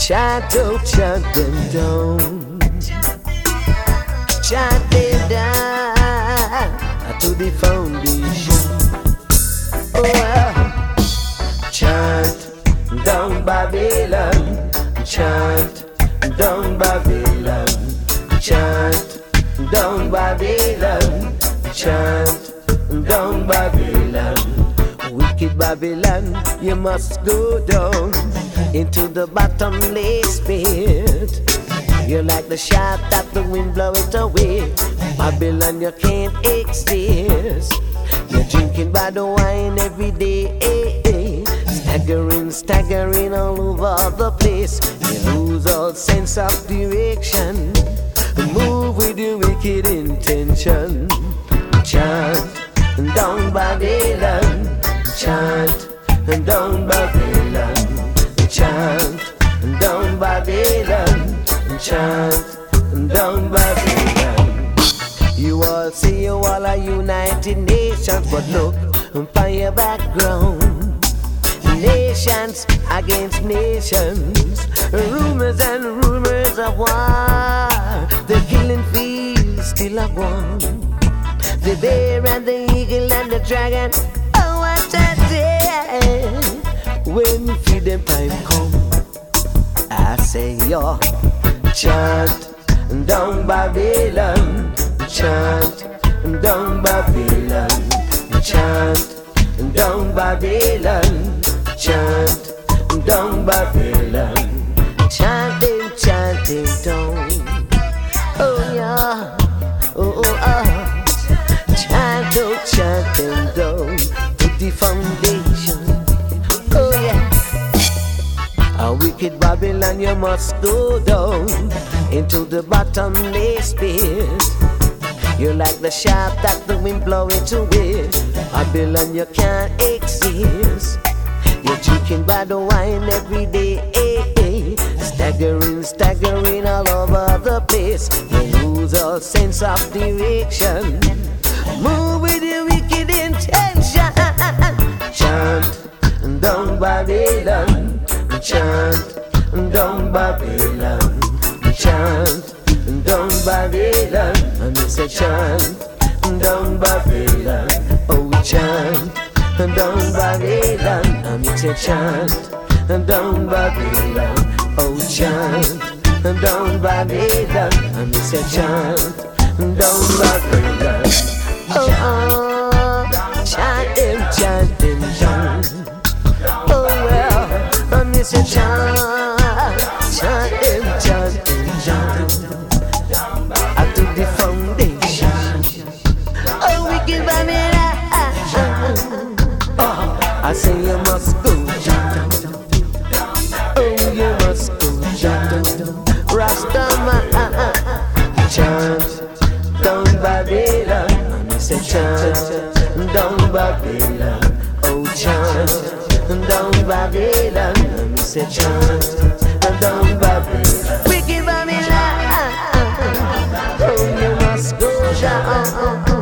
Chant, oh, chant them down. Chant them down to the foundation. Oh, well. Chant down Babylon. Chant down Babylon. Chant down Babylon. Chant down Babylon. Wicked Babylon, you must go down into the bottomless pit. You're like the shaft that the wind blow it away. Babylon, you can't exist. You're drinking bad wine every day. Staggering, staggering all over the place. You lose all sense of direction. Move with your wicked intention. Chant down Babylon. Chant down Babylon. Chant down Babylon. Chant down Babylon. You all say you all are United Nations, but look upon your background. Nations against nations, rumors and rumors of war. The killing fields still are one. The bear and the eagle and the dragon. Oh, what a day when freedom time come. I say, yo, chant down Babylon. Chant down Babylon. Chant down Babylon. Chant down Babylon. Chanting, chanting down. Oh yeah. Oh, chant, oh, chanting down to the foundation. Oh yeah. A wicked Babylon, you must go down into the bottomless pit. You're like the shaft that the wind blow it away. Babylon, you can't exist. You're drinking bad wine every day. Staggering, staggering all over the place. You lose all sense of direction. Move with your wicked intention. Chant down Babylon. Chant down Babylon. Chant down Babylon. And it's a chant down Babylon. Oh, chant down Babylon. And it's a chant down Babylon. Oh, chant down Babylon. And it's a chant down Babylon. Oh, chant him down. Oh, well, and it's a chant him down. I to the foundation. Oh, wicked Babylon. Oh, I say you must go down. Oh, you must go down. Rastaman, chant down Babylon. And it's a chant down Babylon. Oh, chant down Babylon. And it's a chant down Babylon. Wicked Babylon. Oh, you must go down.